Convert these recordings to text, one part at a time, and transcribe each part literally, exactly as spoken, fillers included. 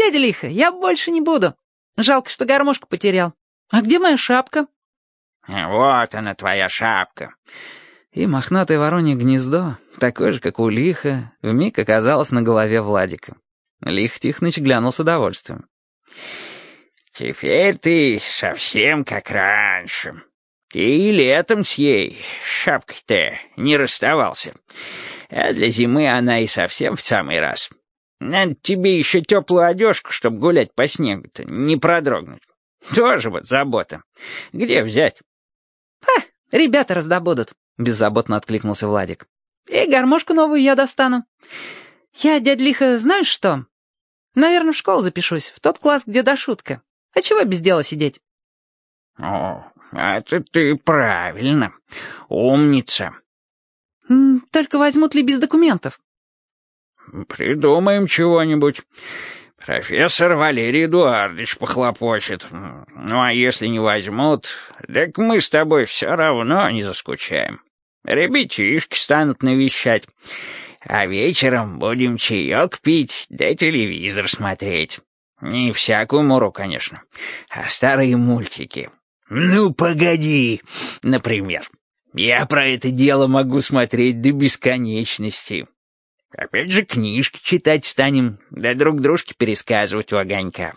Дядя Лиха, я больше не буду. Жалко, что гармошку потерял. А где моя шапка? Вот она, твоя шапка. И мохнатое воронье гнездо, такое же, как у Лиха, вмиг оказалось на голове Владика. Лих Тихоныч глянул с удовольствием. Теперь ты совсем как раньше. Ты и летом с ей шапкой-то не расставался. А для зимы она и совсем в самый раз. Надо тебе еще теплую одежку, чтобы гулять по снегу-то, не продрогнуть. Тоже вот забота. Где взять? Ха, ребята раздобудут, беззаботно откликнулся Владик. И гармошку новую я достану. Я, дядя Лиха, знаешь что? Наверное, в школу запишусь, в тот класс, где до шутка. А чего без дела сидеть? О, это ты правильно. Умница. Только возьмут ли без документов? Придумаем чего-нибудь. Профессор Валерий Эдуардович похлопочет. Ну, а если не возьмут, так мы с тобой все равно не заскучаем. Ребятишки станут навещать. А вечером будем чаек пить, да телевизор смотреть. Не всякую муру, конечно, а старые мультики. «Ну, погоди», например. Я про это дело могу смотреть до бесконечности. Опять же книжки читать станем, да друг дружке пересказывать у огонька.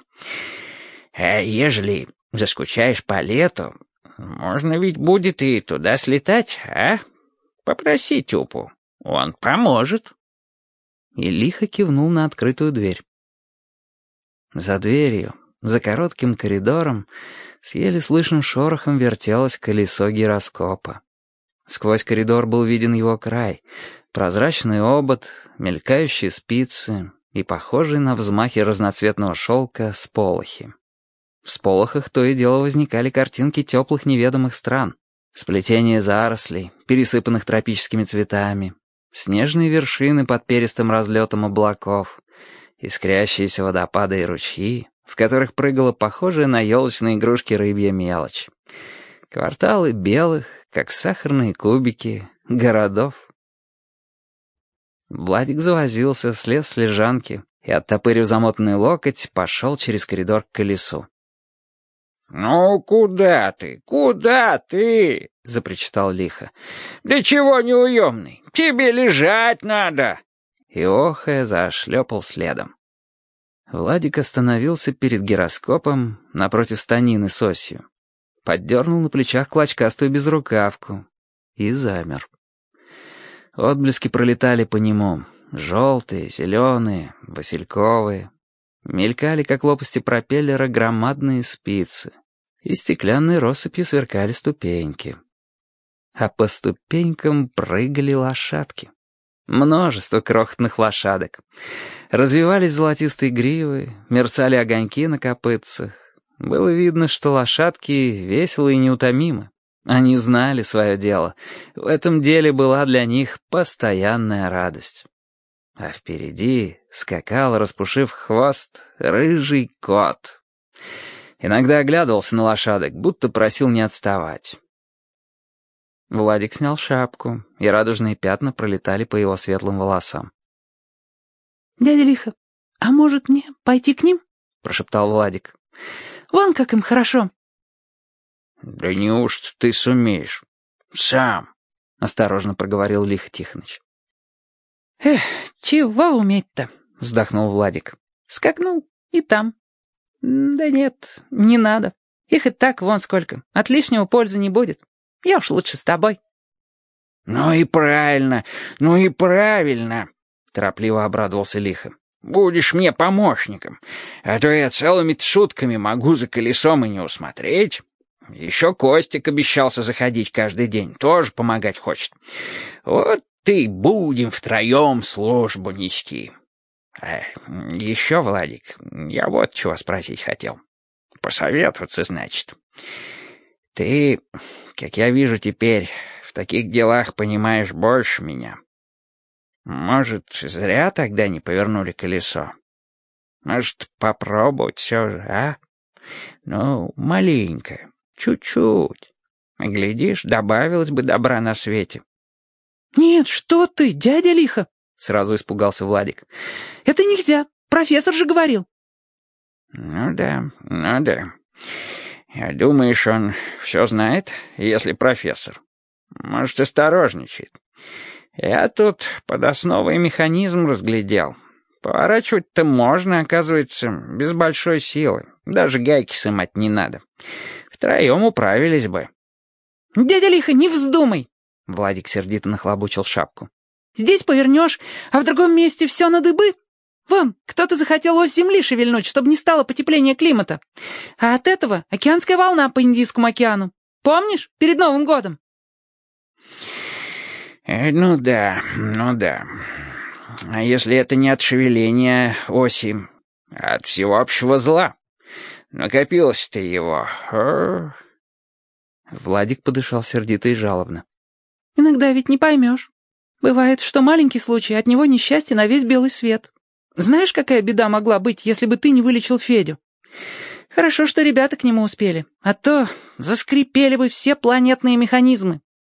А ежели заскучаешь по лету, можно ведь будет и туда слетать, а? Попроси Тюпу, он поможет. И лихо кивнул на открытую дверь. За дверью, за коротким коридором, с еле слышным шорохом вертелось колесо гироскопа. Сквозь коридор был виден его край, прозрачный обод, мелькающие спицы и похожие на взмахи разноцветного шелка сполохи. В сполохах то и дело возникали картинки теплых неведомых стран, сплетение зарослей, пересыпанных тропическими цветами, снежные вершины под перистым разлетом облаков, искрящиеся водопады и ручьи, в которых прыгала похожая на елочные игрушки рыбья мелочь. Кварталы белых, как сахарные кубики, городов. Владик завозился, слез с лежанки и, оттопырив замотанный локоть, пошел через коридор к колесу. «Ну, куда ты? Куда ты?» — запричитал лихо. «Да чего неуемный? Тебе лежать надо!» И, охая, зашлепал следом. Владик остановился перед гироскопом напротив станины с осью, поддернул на плечах клочкастую безрукавку и замер. Отблески пролетали по нему, желтые, зеленые, васильковые. Мелькали, как лопасти пропеллера, громадные спицы, и стеклянной россыпью сверкали ступеньки. А по ступенькам прыгали лошадки. Множество крохотных лошадок. Развивались золотистые гривы, мерцали огоньки на копытцах. Было видно, что лошадки веселы и неутомимы. Они знали свое дело. В этом деле была для них постоянная радость. А впереди скакал, распушив хвост, рыжий кот. Иногда оглядывался на лошадок, будто просил не отставать. Владик снял шапку, и радужные пятна пролетали по его светлым волосам. «Дядя Лиха, а может мне пойти к ним?» — прошептал Владик. «Вон как им хорошо». «Да неужто ты сумеешь? Сам?» — осторожно проговорил Лиха Тихоныч. «Эх, чего уметь-то?» — вздохнул Владик. «Скакнул и там». «Да нет, не надо. Их и так вон сколько. От лишнего пользы не будет. Я уж лучше с тобой». «Ну и правильно, ну и правильно», — торопливо обрадовался Лиха. «Будешь мне помощником, а то я целыми сутками могу за колесом и не усмотреть. Еще Костик обещался заходить каждый день, тоже помогать хочет. Вот ты будем втроем службу нести. А еще, Владик, я вот чего спросить хотел. Посоветоваться, значит. Ты, как я вижу теперь, в таких делах понимаешь больше меня. Может, зря тогда не повернули колесо? Может, попробовать все же, а? Ну, маленько, чуть-чуть. Глядишь, добавилось бы добра на свете». «Нет, что ты, дядя Лиха!» — сразу испугался Владик. «Это нельзя, профессор же говорил». Ну да, ну да. Думаешь, он все знает, если профессор? Может, осторожничает. Я тут подосновый механизм разглядел. Поворачивать-то можно, оказывается, без большой силы. Даже гайки сымать не надо. Втроем управились бы. «Дядя Лиха, не вздумай!» Владик сердито нахлобучил шапку. «Здесь повернешь, а в другом месте все на дыбы. Вон, кто-то захотел ось земли шевельнуть, чтобы не стало потепления климата. А от этого океанская волна по Индийскому океану. Помнишь, перед Новым годом?» Э, ну да, ну да. А если это не от шевеления оси, а от всеобщего зла? Накопилось-то его. О. Владик подышал сердито и жалобно. «Иногда ведь не поймешь. Бывает, что маленький случай, от него несчастье на весь белый свет. Знаешь, какая беда могла быть, если бы ты не вылечил Федю? Хорошо, что ребята к нему успели, а то заскрипели бы все планетные механизмы.